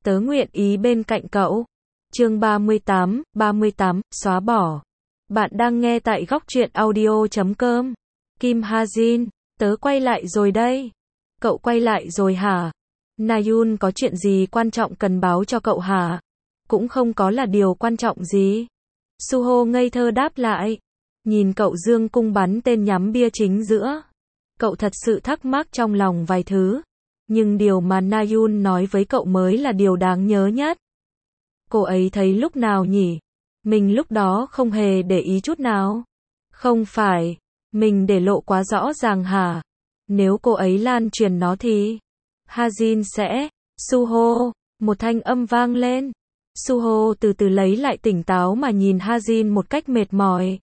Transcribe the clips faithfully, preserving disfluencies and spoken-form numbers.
Tớ nguyện ý bên cạnh cậu. Chương ba mươi tám, ba mươi tám, xóa bỏ. Bạn đang nghe tại góc truyện audio chấm com. Kim Ha Jin, tớ quay lại rồi đây. Cậu quay lại rồi hả? Na-yoon có chuyện gì quan trọng cần báo cho cậu hả? Cũng không có là điều quan trọng gì. Suho ngây thơ đáp lại. Nhìn cậu dương cung bắn tên nhắm bia chính giữa. Cậu thật sự thắc mắc trong lòng vài thứ. Nhưng điều mà Na-yoon nói với cậu mới là điều đáng nhớ nhất. Cô ấy thấy lúc nào nhỉ? Mình lúc đó không hề để ý chút nào. Không phải, mình để lộ quá rõ ràng hả? Nếu cô ấy lan truyền nó thì Ha Jin sẽ... Suho, một thanh âm vang lên. Suho từ từ lấy lại tỉnh táo mà nhìn Ha Jin một cách mệt mỏi.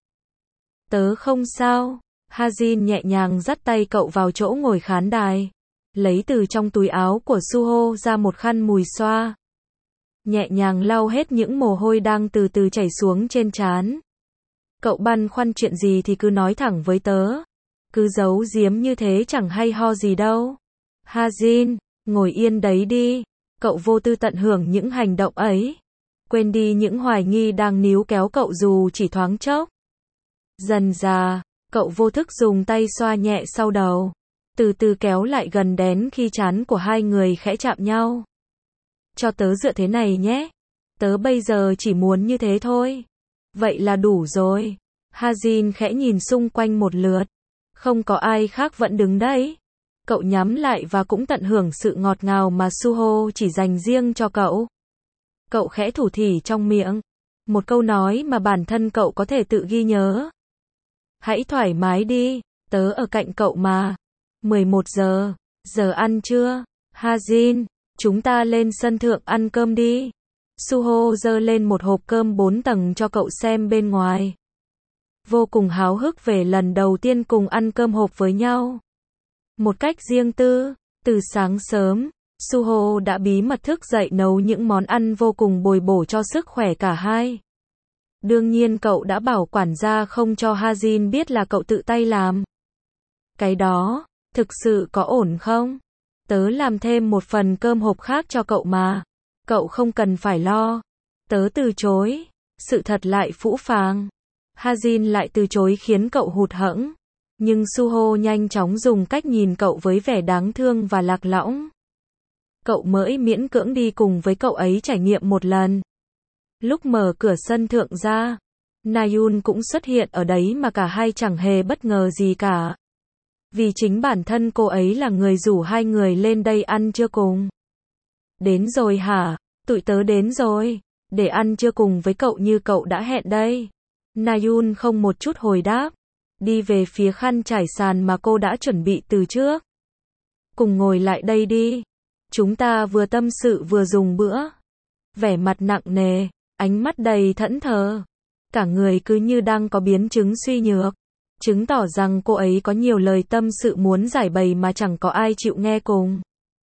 Tớ không sao. Ha Jin nhẹ nhàng dắt tay cậu vào chỗ ngồi khán đài. Lấy từ trong túi áo của Suho ra một khăn mùi xoa. Nhẹ nhàng lau hết những mồ hôi đang từ từ chảy xuống trên trán. Cậu băn khoăn chuyện gì thì cứ nói thẳng với tớ. Cứ giấu giếm như thế chẳng hay ho gì đâu. Ha Jin, ngồi yên đấy đi. Cậu vô tư tận hưởng những hành động ấy. Quên đi những hoài nghi đang níu kéo cậu dù chỉ thoáng chốc. Dần dà, cậu vô thức dùng tay xoa nhẹ sau đầu. Từ từ kéo lại gần đến khi trán của hai người khẽ chạm nhau. Cho tớ dựa thế này nhé. Tớ bây giờ chỉ muốn như thế thôi. Vậy là đủ rồi. Ha Jin khẽ nhìn xung quanh một lượt. Không có ai khác vẫn đứng đấy. Cậu nhắm lại và cũng tận hưởng sự ngọt ngào mà Suho chỉ dành riêng cho cậu. Cậu khẽ thủ thỉ trong miệng. Một câu nói mà bản thân cậu có thể tự ghi nhớ. Hãy thoải mái đi. Tớ ở cạnh cậu mà. mười một giờ. Giờ ăn trưa. Ha Jin, chúng ta lên sân thượng ăn cơm đi. Suho giơ lên một hộp cơm bốn tầng cho cậu xem bên ngoài. Vô cùng háo hức về lần đầu tiên cùng ăn cơm hộp với nhau. Một cách riêng tư, từ sáng sớm, Suho đã bí mật thức dậy nấu những món ăn vô cùng bồi bổ cho sức khỏe cả hai. Đương nhiên cậu đã bảo quản gia không cho Ha Jin biết là cậu tự tay làm. Cái đó, thực sự có ổn không? Tớ làm thêm một phần cơm hộp khác cho cậu mà. Cậu không cần phải lo. Tớ từ chối. Sự thật lại phũ phàng. Ha Jin lại từ chối khiến cậu hụt hẫng. Nhưng Suho nhanh chóng dùng cách nhìn cậu với vẻ đáng thương và lạc lõng. Cậu mới miễn cưỡng đi cùng với cậu ấy trải nghiệm một lần. Lúc mở cửa sân thượng ra, Na-yoon cũng xuất hiện ở đấy mà cả hai chẳng hề bất ngờ gì cả. Vì chính bản thân cô ấy là người rủ hai người lên đây ăn trưa cùng. Đến rồi hả? Tụi tớ đến rồi. Để ăn trưa cùng với cậu như cậu đã hẹn đây. Na-yoon không một chút hồi đáp. Đi về phía khăn trải sàn mà cô đã chuẩn bị từ trước. Cùng ngồi lại đây đi. Chúng ta vừa tâm sự vừa dùng bữa. Vẻ mặt nặng nề, ánh mắt đầy thẫn thờ. Cả người cứ như đang có biến chứng suy nhược. Chứng tỏ rằng cô ấy có nhiều lời tâm sự muốn giải bày mà chẳng có ai chịu nghe cùng.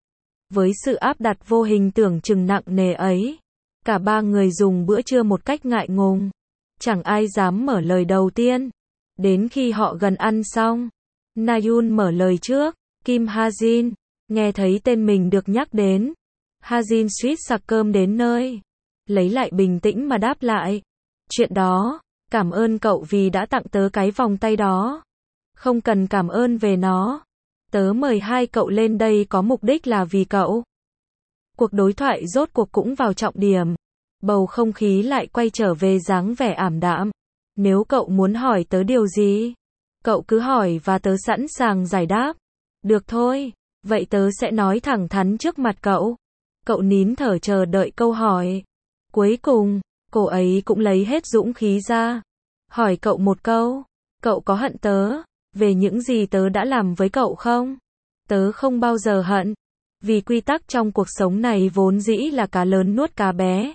Với sự áp đặt vô hình tưởng chừng nặng nề ấy, cả ba người dùng bữa trưa một cách ngại ngùng. Chẳng ai dám mở lời đầu tiên. Đến khi họ gần ăn xong, Na-yoon mở lời trước. Kim Ha Jin, nghe thấy tên mình được nhắc đến. Ha Jin suýt sặc cơm đến nơi. Lấy lại bình tĩnh mà đáp lại. Chuyện đó, cảm ơn cậu vì đã tặng tớ cái vòng tay đó. Không cần cảm ơn về nó. Tớ mời hai cậu lên đây có mục đích là vì cậu. Cuộc đối thoại rốt cuộc cũng vào trọng điểm. Bầu không khí lại quay trở về dáng vẻ ảm đạm. Nếu cậu muốn hỏi tớ điều gì, cậu cứ hỏi và tớ sẵn sàng giải đáp. Được thôi, vậy tớ sẽ nói thẳng thắn trước mặt cậu. Cậu nín thở chờ đợi câu hỏi. Cuối cùng, cô ấy cũng lấy hết dũng khí ra. Hỏi cậu một câu. Cậu có hận tớ về những gì tớ đã làm với cậu không? Tớ không bao giờ hận. Vì quy tắc trong cuộc sống này vốn dĩ là cá lớn nuốt cá bé.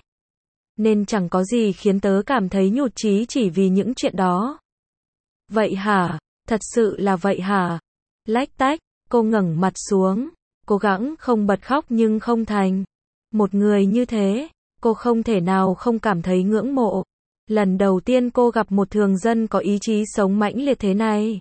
Nên chẳng có gì khiến tớ cảm thấy nhụt chí chỉ vì những chuyện đó. Vậy hả? Thật sự là vậy hả? Lách tách, cô ngẩng mặt xuống. Cố gắng không bật khóc nhưng không thành. Một người như thế, cô không thể nào không cảm thấy ngưỡng mộ. Lần đầu tiên cô gặp một thường dân có ý chí sống mãnh liệt thế này.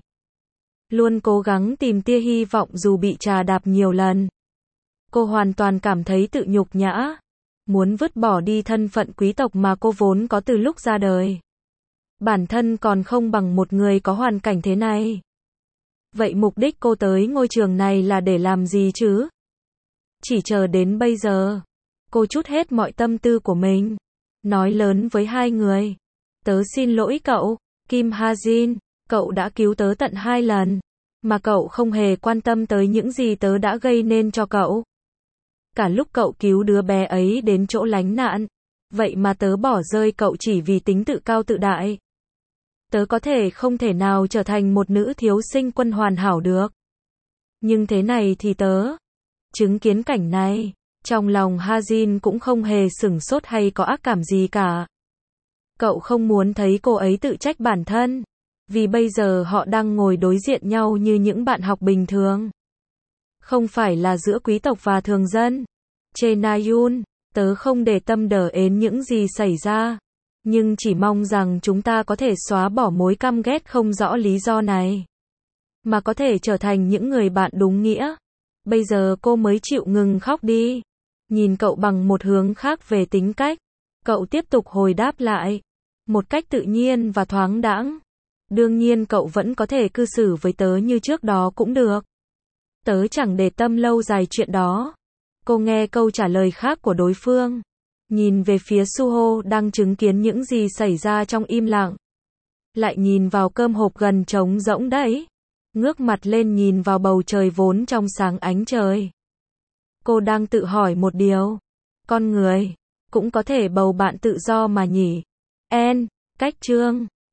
Luôn cố gắng tìm tia hy vọng dù bị trà đạp nhiều lần. Cô hoàn toàn cảm thấy tự nhục nhã. muốn vứt bỏ đi thân phận quý tộc mà cô vốn có từ lúc ra đời. Bản thân còn không bằng một người có hoàn cảnh thế này. Vậy mục đích cô tới ngôi trường này là để làm gì chứ? Chỉ chờ đến bây giờ, cô trút hết mọi tâm tư của mình, nói lớn với hai người. Tớ xin lỗi cậu, Kim Ha-jin, cậu đã cứu tớ tận hai lần, mà cậu không hề quan tâm tới những gì tớ đã gây nên cho cậu. Cả lúc cậu cứu đứa bé ấy đến chỗ lánh nạn, vậy mà tớ bỏ rơi cậu chỉ vì tính tự cao tự đại. Tớ có thể không thể nào trở thành một nữ thiếu sinh quân hoàn hảo được. Nhưng thế này thì tớ, chứng kiến cảnh này, trong lòng Ha-jin cũng không hề sửng sốt hay có ác cảm gì cả. Cậu không muốn thấy cô ấy tự trách bản thân, vì bây giờ họ đang ngồi đối diện nhau như những bạn học bình thường. Không phải là giữa quý tộc và thường dân. Che Na-yun, tớ không để tâm đờ đến những gì xảy ra, nhưng chỉ mong rằng chúng ta có thể xóa bỏ mối căm ghét không rõ lý do này, mà có thể trở thành những người bạn đúng nghĩa. Bây giờ cô mới chịu ngừng khóc đi. Nhìn cậu bằng một hướng khác về tính cách, cậu tiếp tục hồi đáp lại, một cách tự nhiên và thoáng đãng. Đương nhiên cậu vẫn có thể cư xử với tớ như trước đó cũng được. Tớ chẳng để tâm lâu dài chuyện đó. Cô nghe câu trả lời khác của đối phương, nhìn về phía Suho đang chứng kiến những gì xảy ra trong im lặng. Lại nhìn vào cơm hộp gần trống rỗng đấy. Ngước mặt lên nhìn vào bầu trời vốn trong sáng ánh trời. Cô đang tự hỏi một điều. Con người cũng có thể bầu bạn tự do mà nhỉ? En, cách chương